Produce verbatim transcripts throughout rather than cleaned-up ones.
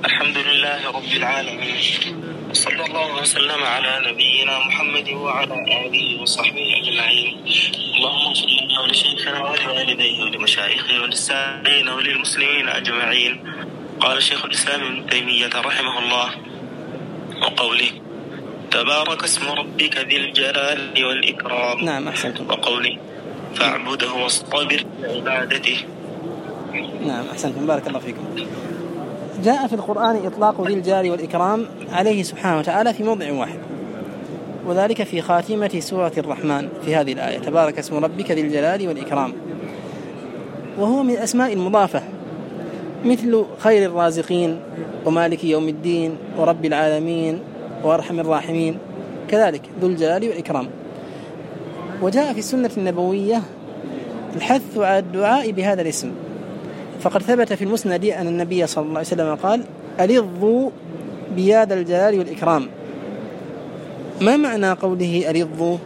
الحمد لله رب العالمين، صلى الله وسلم على نبينا محمد وعلى آله وصحبه أجمعين. اللهم صل لنا ولشيخنا ولوالديه ولمشايخه وللسائلين وللمسلمين أجمعين. قال شيخ الإسلام ابن تيمية رحمه الله وقوله تبارك اسم ربك ذي الجلال والإكرام. نعم أحسنتم. وقوله فاعبده واصطبر لعبادته. نعم أحسنتم، بارك الله فيكم. جاء في القرآن إطلاق ذي الجلال والإكرام عليه سبحانه وتعالى في موضع واحد، وذلك في خاتمة سورة الرحمن في هذه الآية تبارك اسم ربك ذي الجلال والإكرام، وهو من الأسماء المضافة مثل خير الرازقين ومالك يوم الدين ورب العالمين وأرحم الراحمين، كذلك ذو الجلال والإكرام. وجاء في السنة النبوية الحث على الدعاء بهذا الاسم، فقد ثبت في المسند أن النبي صلى الله عليه وسلم قال ألظوا بياد الجلال والإكرام. ما معنى قوله ألظوا؟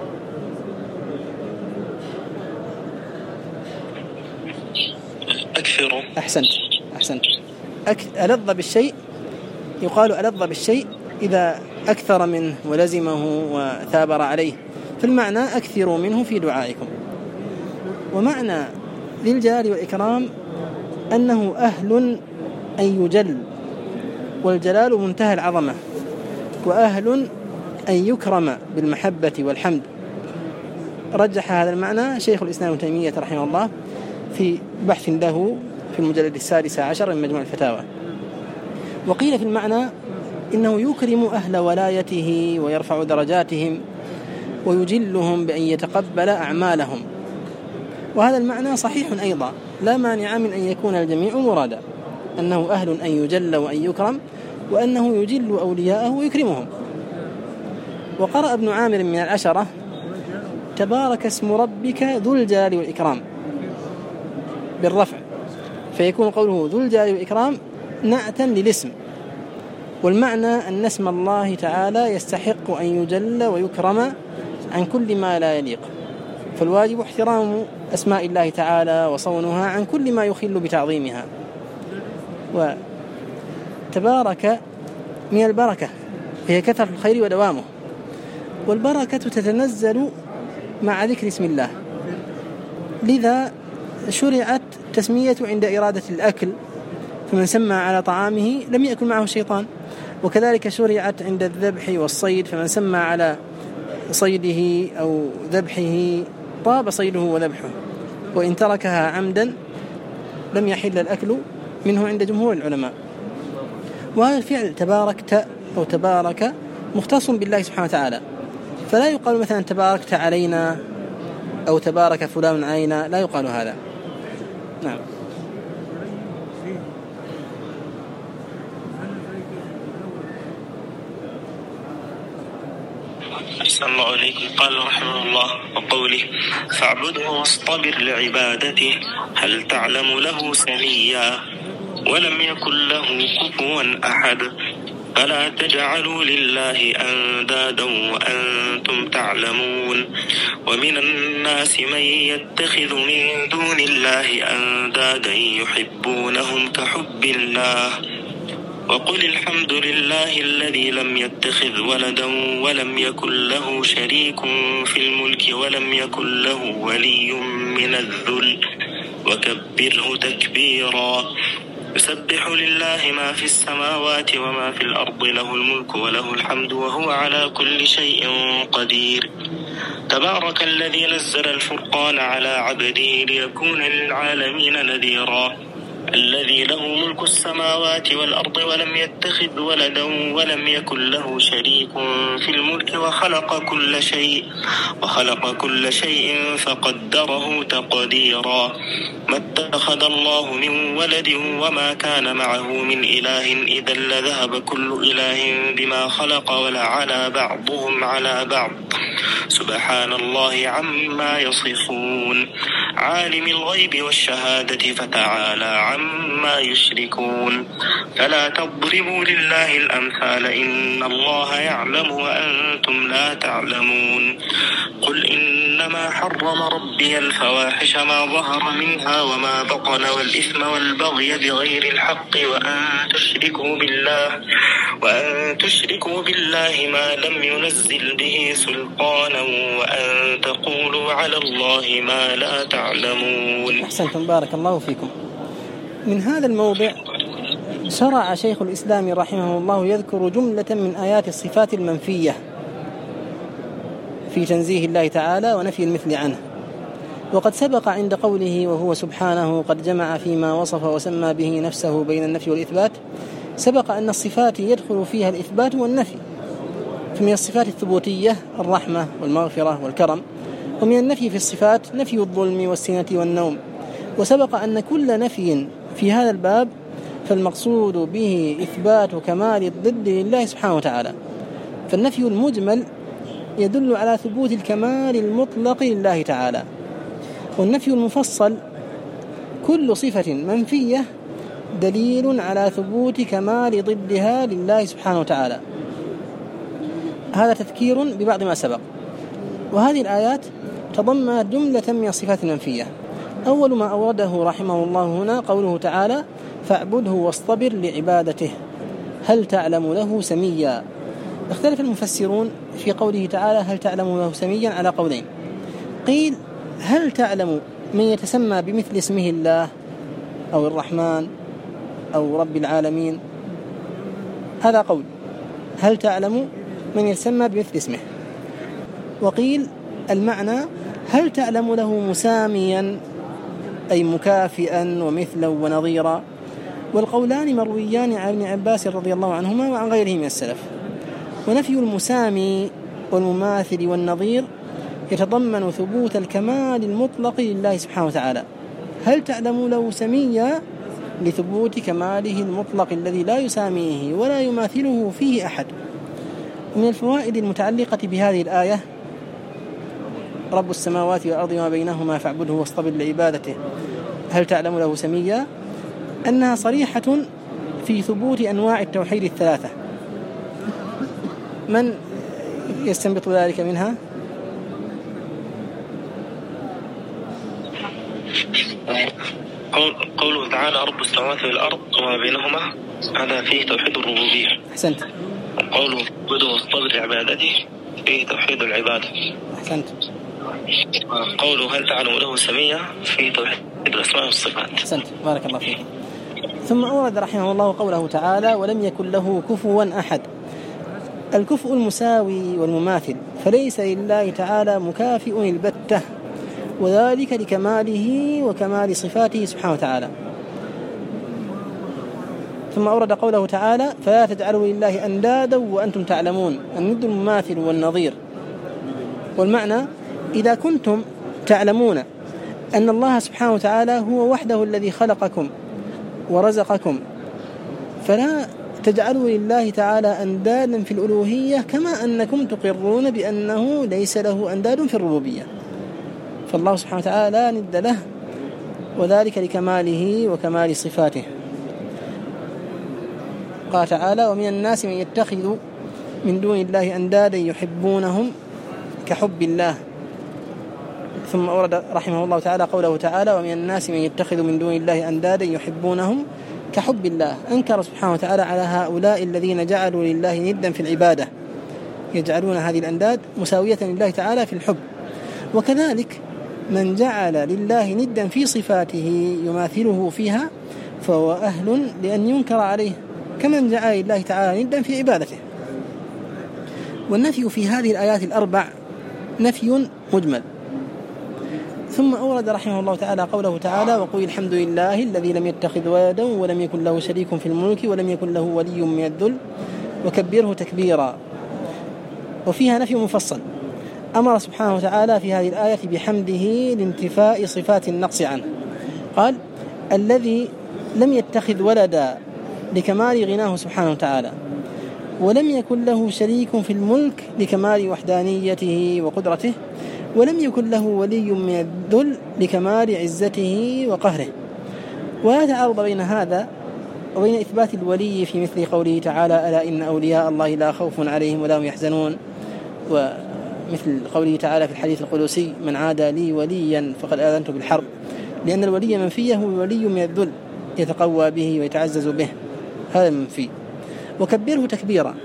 أكثروا. أحسنت أحسنت أك... ألظ بالشيء، يقال ألظ بالشيء إذا أكثر منه ولزمه وثابر عليه، في المعنى أكثروا منه في دعائكم. ومعنى ذي الجلال والإكرام أنه أهل أن يجل، والجلال منتهى العظمة، وأهل أن يكرم بالمحبة والحمد. رجح هذا المعنى شيخ الإسلام ابن تيمية رحمه الله في بحث له في المجلد السادس عشر من مجموع الفتاوى. وقيل في المعنى إنه يكرم أهل ولايته ويرفع درجاتهم ويجلهم بأن يتقبل أعمالهم، وهذا المعنى صحيح أيضا، لا مانع من أن يكون الجميع مرادا، أنه أهل أن يجل وأن يكرم، وأنه يجل أولياءه ويكرمهم. وقرأ ابن عامر من العشرة تبارك اسم ربك ذو الجلال والإكرام بالرفع، فيكون قوله ذو الجلال والإكرام نعتا للاسم، والمعنى أن اسم الله تعالى يستحق أن يجل ويكرم عن كل ما لا يليق، فالواجب احترام أسماء الله تعالى وصونها عن كل ما يخل بتعظيمها. وتبارك من البركة، هي كثرة الخير ودوامه، والبركة تتنزل مع ذكر اسم الله، لذا شرعت تسمية عند إرادة الأكل، فمن سمى على طعامه لم يأكل معه الشيطان، وكذلك شرعت عند الذبح والصيد، فمن سمى على صيده أو ذبحه طاب صيده وذبحه، وإن تركها عمدا لم يحل الأكل منه عند جمهور العلماء. وهذا الفعل تباركت أو تبارك مختص بالله سبحانه وتعالى، فلا يقال مثلا تباركت علينا أو تبارك فلان علينا، لا يقال هذا. نعم. أحسن الله عليكم. قال رحمه الله وقوله فاعبده واصطبر لعبادته هل تعلم له سميا ولم يكن له كفوا أحد فلا تجعلوا لله أندادا وأنتم تعلمون ومن الناس من يتخذ من دون الله أندادا يحبونهم كحب الله وقل الحمد لله الذي لم يتخذ ولدا ولم يكن له شريك في الملك ولم يكن له ولي من الذل وكبره تكبيرا يسبح لله ما في السماوات وما في الأرض له الملك وله الحمد وهو على كل شيء قدير تبارك الذي نزل الفرقان على عبده ليكون للعالمين نذيرا الذي له ملك السماوات والأرض ولم يتخذ ولدا ولم يكن له شريك في الملك وخلق كل شيء وخلق كل شيء فقدره تقديرا ما اتخذ الله من ولد وما كان معه من إله إذا لذهب كل إله بما خلق ولعلى بعضهم على بعض سبحان الله عما يصفون عالم الغيب والشهادة فتعالى عما عما يشركون فلا تضربوا لله الأمثال إن الله يعلم وأنتم لا تعلمون قل إنما حرم ربي الفواحش ما ظهر منها وما بطن والإثم والبغي بغير الحق وأن تشركوا بالله وأن تشركوا بالله ما لم ينزل به سلطانا وأن تقولوا على الله ما لا تعلمون. أحسنتم، بارك الله فيكم. من هذا الموضع شرع شيخ الإسلام رحمه الله يذكر جملة من آيات الصفات المنفية في تنزيه الله تعالى ونفي المثل عنه. وقد سبق عند قوله وهو سبحانه قد جمع فيما وصف وسمى به نفسه بين النفي والإثبات، سبق أن الصفات يدخل فيها الإثبات والنفي، فمن الصفات الثبوتية الرحمة والمغفرة والكرم، ومن النفي في الصفات نفي الظلم والسنة والنوم. وسبق أن كل نفي في هذا الباب فالمقصود به إثبات كمال الضد لله سبحانه وتعالى، فالنفي المجمل يدل على ثبوت الكمال المطلق لله تعالى، والنفي المفصل كل صفة منفية دليل على ثبوت كمال ضدها لله سبحانه وتعالى. هذا تذكير ببعض ما سبق. وهذه الآيات تضمنت جملة من الصفات المنفية. أول ما أورده رحمه الله هنا قوله تعالى فاعبده واصطبر لعبادته هل تعلم له سميا. اختلف المفسرون في قوله تعالى هل تعلم له سميا على قولين. قيل هل تعلم من يتسمى بمثل اسمه الله أو الرحمن أو رب العالمين، هذا قول، هل تعلم من يتسمى بمثل اسمه. وقيل المعنى هل تعلم له مساميا أي مكافئا ومثلا ونظيرا. والقولان مرويان عن ابن عباس رضي الله عنهما وعن غيره من السلف. ونفي المسامي والمماثل والنظير يتضمن ثبوت الكمال المطلق لله سبحانه وتعالى. هل تعلم له سميا لثبوت كماله المطلق الذي لا يساميه ولا يماثله فيه أحد. من الفوائد المتعلقة بهذه الآية رب السماوات والأرض وما بينهما فاعبده واصطبر لعبادته هل تعلم له سميا، أنها صريحة في ثبوت أنواع التوحيد الثلاثة. من يستنبط ذلك منها؟ قوله تعالى رب السماوات والأرض وما بينهما هذا فيه توحيد الربوبية. أحسنت. وقوله فاعبده واصطبر لعبادته فيه توحيد العبادة. أحسنت. قوله هل تعلم له سميا فيه توحيد الأسماء والصفات. أحسنت، بارك الله فيك. ثم أورد رحمه الله قوله تعالى ولم يكن له كفوا أحد. الكفء المساوي والمماثل، فليس لله تعالى مكافئ البتة، وذلك لكماله وكمال صفاته سبحانه وتعالى. ثم أورد قوله تعالى فلا تجعلوا لله أندادا وأنتم تعلمون، الند المماثل والنظير. والمعنى إذا كنتم تعلمون أن الله سبحانه وتعالى هو وحده الذي خلقكم ورزقكم فلا تجعلوا لله تعالى أندادا في الألوهية كما أنكم تقرون بأنه ليس له أنداد في الربوبية. فالله سبحانه وتعالى لا ند له، وذلك لكماله وكمال صفاته. قال تعالى ومن الناس من يتخذ من دون الله أندادا يحبونهم كحب الله. ثم أورد رحمه الله تعالى قوله تعالى ومن الناس من يتخذ من دون الله أندادا يحبونهم كحب الله. أنكر سبحانه وتعالى على هؤلاء الذين جعلوا لله ندا في العبادة، يجعلون هذه الأنداد مساوية لله تعالى في الحب. وكذلك من جعل لله ندا في صفاته يماثله فيها فهو أهل لأن ينكر عليه كمن جعل لله تعالى ندا في عبادته. والنفي في هذه الآيات الأربع نفي مجمل. ثم أورد رحمه الله تعالى قوله تعالى وقل الحمد لله الذي لم يتخذ ولدا ولم يكن له شريك في الملك ولم يكن له ولي من الذل وكبره تكبيرا. وفيها نفي مفصل. أمر سبحانه وتعالى في هذه الآية بحمده لانتفاء صفات النقص عنه. قال الذي لم يتخذ ولدا لكمال غناه سبحانه وتعالى، ولم يكن له شريك في الملك لكمال وحدانيته وقدرته، ولم يكن له ولي من الذل لكمال عزته وقهره. ولا تعارض بين هذا وبين إثبات الولي في مثل قوله تعالى ألا إن أولياء الله لا خوف عليهم ولا هم يحزنون، ومثل قوله تعالى في الحديث القدسي من عادى لي وليا فقد آذنت بالحرب، لأن الولي منفيه هو الولي من الذل يتقوى به ويتعزز به، هذا منفي. وكبره تكبيرا.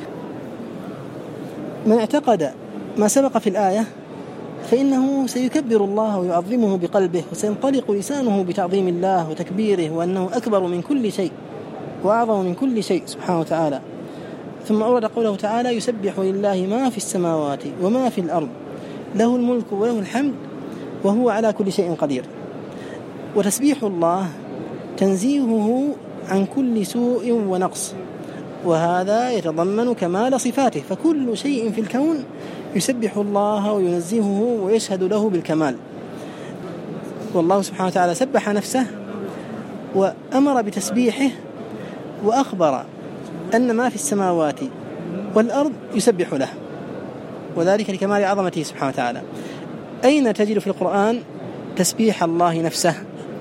من اعتقد ما سبق في الآية فإنه سيكبر الله ويعظمه بقلبه، وسينطلق لسانه بتعظيم الله وتكبيره وأنه أكبر من كل شيء وأعظم من كل شيء سبحانه وتعالى. ثم أورد قوله تعالى يسبح لله ما في السماوات وما في الأرض له الملك وله الحمد وهو على كل شيء قدير. وتسبيح الله تنزيهه عن كل سوء ونقص، وهذا يتضمن كمال صفاته، فكل شيء في الكون يسبح الله وينزهه ويشهد له بالكمال. والله سبحانه وتعالى سبح نفسه وأمر بتسبيحه وأخبر أن ما في السماوات والأرض يسبح له، وذلك لكمال عظمته سبحانه وتعالى. أين تجد في القرآن تسبيح الله نفسه؟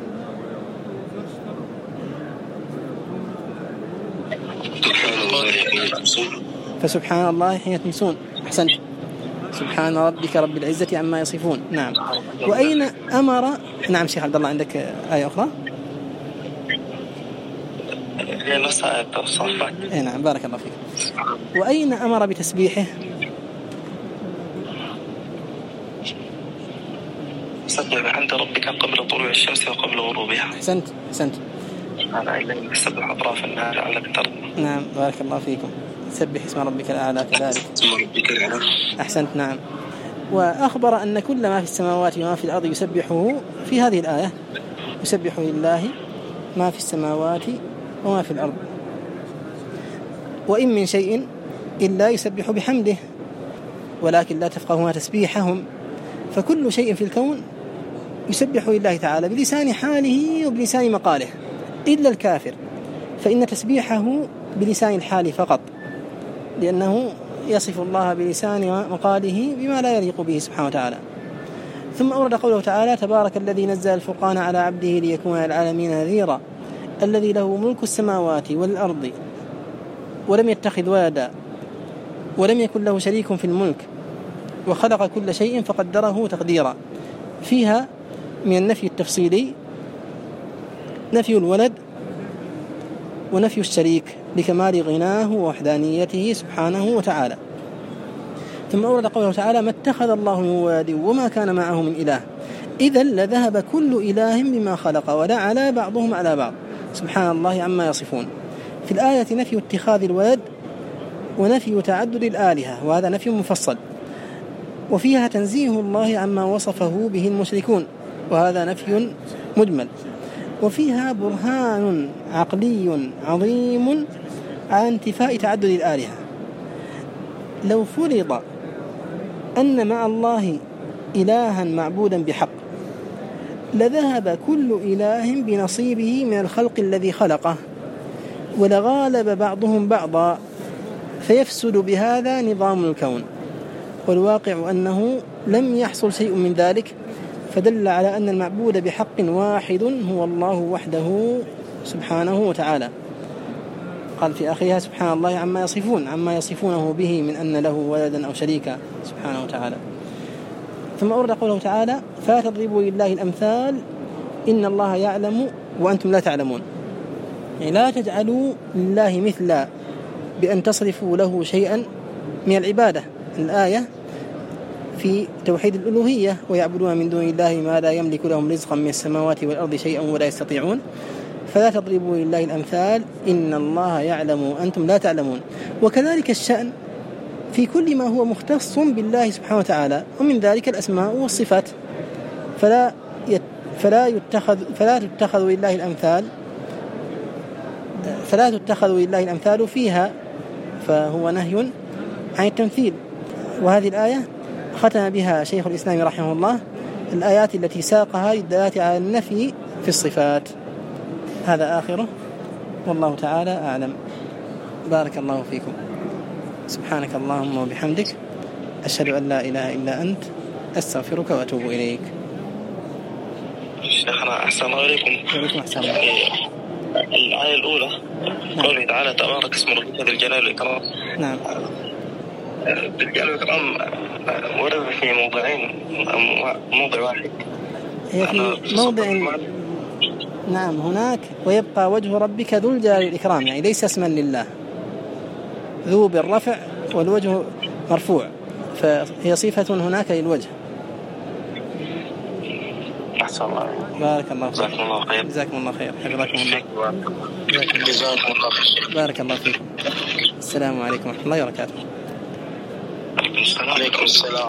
فسبحان الله حين تمسون. أحسنت. سبحان ربك رب العزة عما يصفون. نعم. وأين أمر؟ نعم شيخ عبد الله عندك آية أخرى؟ إيه نعم بارك الله فيك. وأين أمر بتسبيحه؟ سبح بحمد ربك قبل طلوع الشمس وقبل غروبها. أحسنت أحسنت. أنا أيضا يسبح أطراف النهار لعلك ترضى. نعم بارك الله فيكم. سبح اسم ربك الأعلى كذلك. اسم ربك الأعلى. أحسنت. نعم. وأخبر أن كل ما في السماوات وما في الأرض يسبحه في هذه الآية، يسبح لله ما في السماوات وما في الأرض، وإن من شيء إلا يسبح بحمده ولكن لا تفقهون تسبيحهم. فكل شيء في الكون يسبح لله تعالى بلسان حاله وبلسان مقاله إلا الكافر، فإن تسبيحه بلسان الحال فقط، لأنه يصف الله بلسان مقاله بما لا يليق به سبحانه وتعالى. ثم أورد قوله تعالى تبارك الذي نزل الفرقان على عبده ليكون للعالمين نذيرا الذي له ملك السماوات والأرض ولم يتخذ ولدا ولم يكن له شريك في الملك وخلق كل شيء فقدره تقديرا. فيها من النفي التفصيلي نفي الولد ونفي الشريك لكمال غناه ووحدانيته سبحانه وتعالى. ثم أورد قوله تعالى ما اتخذ الله من ولد وما كان معه من إله إذا لذهب كل إله بما خلق ولا على بعضهم على بعض سبحان الله عما يصفون. في الآية نفي اتخاذ الولد ونفي تعدد الآلهة، وهذا نفي مفصل. وفيها تنزيه الله عما وصفه به المشركون، وهذا نفي مجمل. وفيها برهان عقلي عظيم على انتفاء تعدد الآلهة. لو فرض أن مع الله إلها معبودا بحق لذهب كل إله بنصيبه من الخلق الذي خلقه ولغالب بعضهم بعضا فيفسد بهذا نظام الكون، والواقع أنه لم يحصل شيء من ذلك، فدل على أن المعبود بحق واحد هو الله وحده سبحانه وتعالى. قال في آخرها سبحان الله عما يصفون عما يصفونه به من أن له ولدا أو شريكا سبحانه وتعالى. ثم أورد قوله تعالى فلا تضربوا لله الأمثال إن الله يعلم وأنتم لا تعلمون، يعني لا تجعلوا لله مثلا بأن تصرفوا له شيئا من العبادة. الآية في توحيد الألوهية ويعبدون من دون الله ما لا يملك لهم رزقا من السماوات والأرض شيئا ولا يستطيعون. فلا تضربوا لله الأمثال إن الله يعلم وأنتم لا تعلمون. وكذلك الشأن في كل ما هو مختص بالله سبحانه وتعالى، ومن ذلك الأسماء والصفات. فلا يت فلا يتخذ فلا تتخذوا لله الأمثال فلا تتخذوا لله الأمثال فيها، فهو نهي عن التمثيل. وهذه الآية ختم بها شيخ الإسلام رحمه الله الآيات التي ساقها للدلالة على النفي في الصفات. هذا آخره والله تعالى أعلم. بارك الله فيكم. سبحانك اللهم وبحمدك أشهد أن لا إله إلا أنت أستغفرك وأتوب إليك. شيخنا أحسن الله إليكم. وعليكم السلام. الآية الأولى قوله تعالى تبارك اسم ربك ذي الجلال والإكرام. نعم. ذي الجلال والإكرام ورد في موضعين أم موضع واحد؟ هي في موضع. نعم هناك ويبقى وجه ربك ذو الجلال والإكرام، يعني ليس اسما لله، ذو بالرفع والوجه مرفوع، فهي صفة هناك للوجه. أحسن الله. بارك الله فيك. جزاكم الله خير. جزاكم الله خير. حفظكم الله. جزاكم الله خير. بارك الله فيكم. السلام عليكم ورحمة الله وبركاته. عليكم السلام.